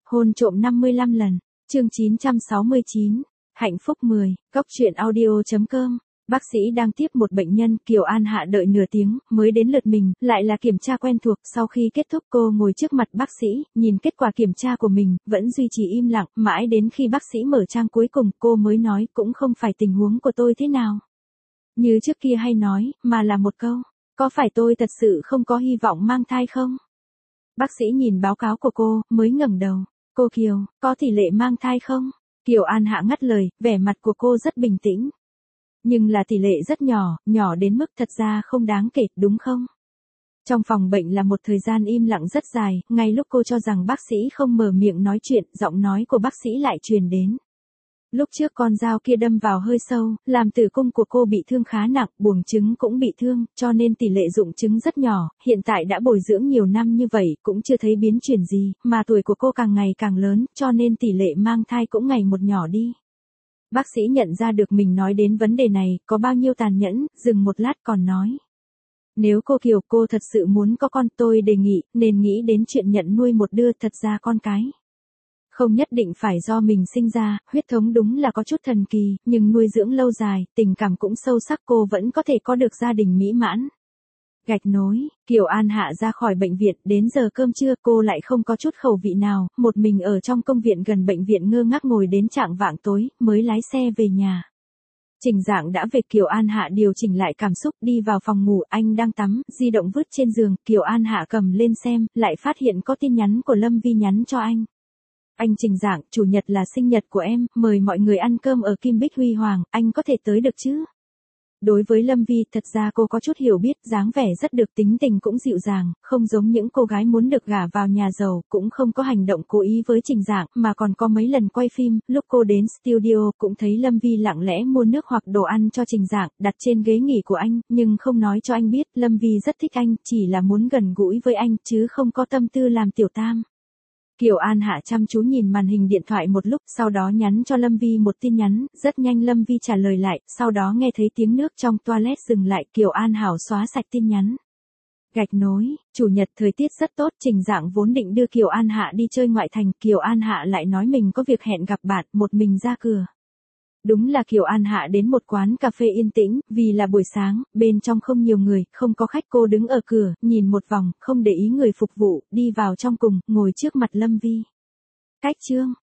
Hôn trộm 55 lần. Chương 969. Hạnh phúc 10. Cóc truyện audio.com. Bác sĩ đang tiếp một bệnh nhân, Kiều An Hạ đợi nửa tiếng, mới đến lượt mình, lại là kiểm tra quen thuộc. Sau khi kết thúc cô ngồi trước mặt bác sĩ, nhìn kết quả kiểm tra của mình, vẫn duy trì im lặng, mãi đến khi bác sĩ mở trang cuối cùng, cô mới nói cũng không phải tình huống của tôi thế nào. Như trước kia hay nói, mà là một câu, có phải tôi thật sự không có hy vọng mang thai không? Bác sĩ nhìn báo cáo của cô, mới ngẩng đầu. Cô Kiều, có tỷ lệ mang thai không? Kiều An Hạ ngắt lời, vẻ mặt của cô rất bình tĩnh. Nhưng là tỷ lệ rất nhỏ, nhỏ đến mức thật ra không đáng kể, đúng không? Trong phòng bệnh là một thời gian im lặng rất dài, ngay lúc cô cho rằng bác sĩ không mở miệng nói chuyện, giọng nói của bác sĩ lại truyền đến. Lúc trước con dao kia đâm vào hơi sâu, làm tử cung của cô bị thương khá nặng, buồng trứng cũng bị thương, cho nên tỷ lệ dụng trứng rất nhỏ, hiện tại đã bồi dưỡng nhiều năm như vậy, cũng chưa thấy biến chuyển gì, mà tuổi của cô càng ngày càng lớn, cho nên tỷ lệ mang thai cũng ngày một nhỏ đi. Bác sĩ nhận ra được mình nói đến vấn đề này, có bao nhiêu tàn nhẫn, dừng một lát còn nói. Nếu cô Kiều cô thật sự muốn có con, tôi đề nghị, nên nghĩ đến chuyện nhận nuôi một đứa thật ra con cái. Không nhất định phải do mình sinh ra, huyết thống đúng là có chút thần kỳ, nhưng nuôi dưỡng lâu dài, tình cảm cũng sâu sắc cô vẫn có thể có được gia đình mỹ mãn. Gạch nối, Kiều An Hạ ra khỏi bệnh viện, đến giờ cơm trưa cô lại không có chút khẩu vị nào, một mình ở trong công viện gần bệnh viện ngơ ngác ngồi đến chạng vạng tối, mới lái xe về nhà. Trình Dạng đã về, Kiều An Hạ điều chỉnh lại cảm xúc, đi vào phòng ngủ, anh đang tắm, di động vứt trên giường, Kiều An Hạ cầm lên xem, lại phát hiện có tin nhắn của Lâm Vi nhắn cho anh. Anh Trình Dạng, chủ nhật là sinh nhật của em, mời mọi người ăn cơm ở Kim Bích Huy Hoàng, anh có thể tới được chứ? Đối với Lâm Vi, thật ra cô có chút hiểu biết, dáng vẻ rất được, tính tình cũng dịu dàng, không giống những cô gái muốn được gả vào nhà giàu, cũng không có hành động cố ý với Trình Dạng, mà còn có mấy lần quay phim, lúc cô đến studio, cũng thấy Lâm Vi lặng lẽ mua nước hoặc đồ ăn cho Trình Dạng, đặt trên ghế nghỉ của anh, nhưng không nói cho anh biết, Lâm Vi rất thích anh, chỉ là muốn gần gũi với anh, chứ không có tâm tư làm tiểu tam. Kiều An Hạ chăm chú nhìn màn hình điện thoại một lúc, sau đó nhắn cho Lâm Vi một tin nhắn, rất nhanh Lâm Vi trả lời lại, sau đó nghe thấy tiếng nước trong toilet dừng lại, Kiều An Hảo xóa sạch tin nhắn. Gạch nối, chủ nhật thời tiết rất tốt, Trình Dạng vốn định đưa Kiều An Hạ đi chơi ngoại thành, Kiều An Hạ lại nói mình có việc hẹn gặp bạn, một mình ra cửa. Đúng là Kiều An Hạ đến một quán cà phê yên tĩnh, vì là buổi sáng, bên trong không nhiều người, không có khách, cô đứng ở cửa, nhìn một vòng, không để ý người phục vụ, đi vào trong cùng, ngồi trước mặt Lâm Vi. Cách chương,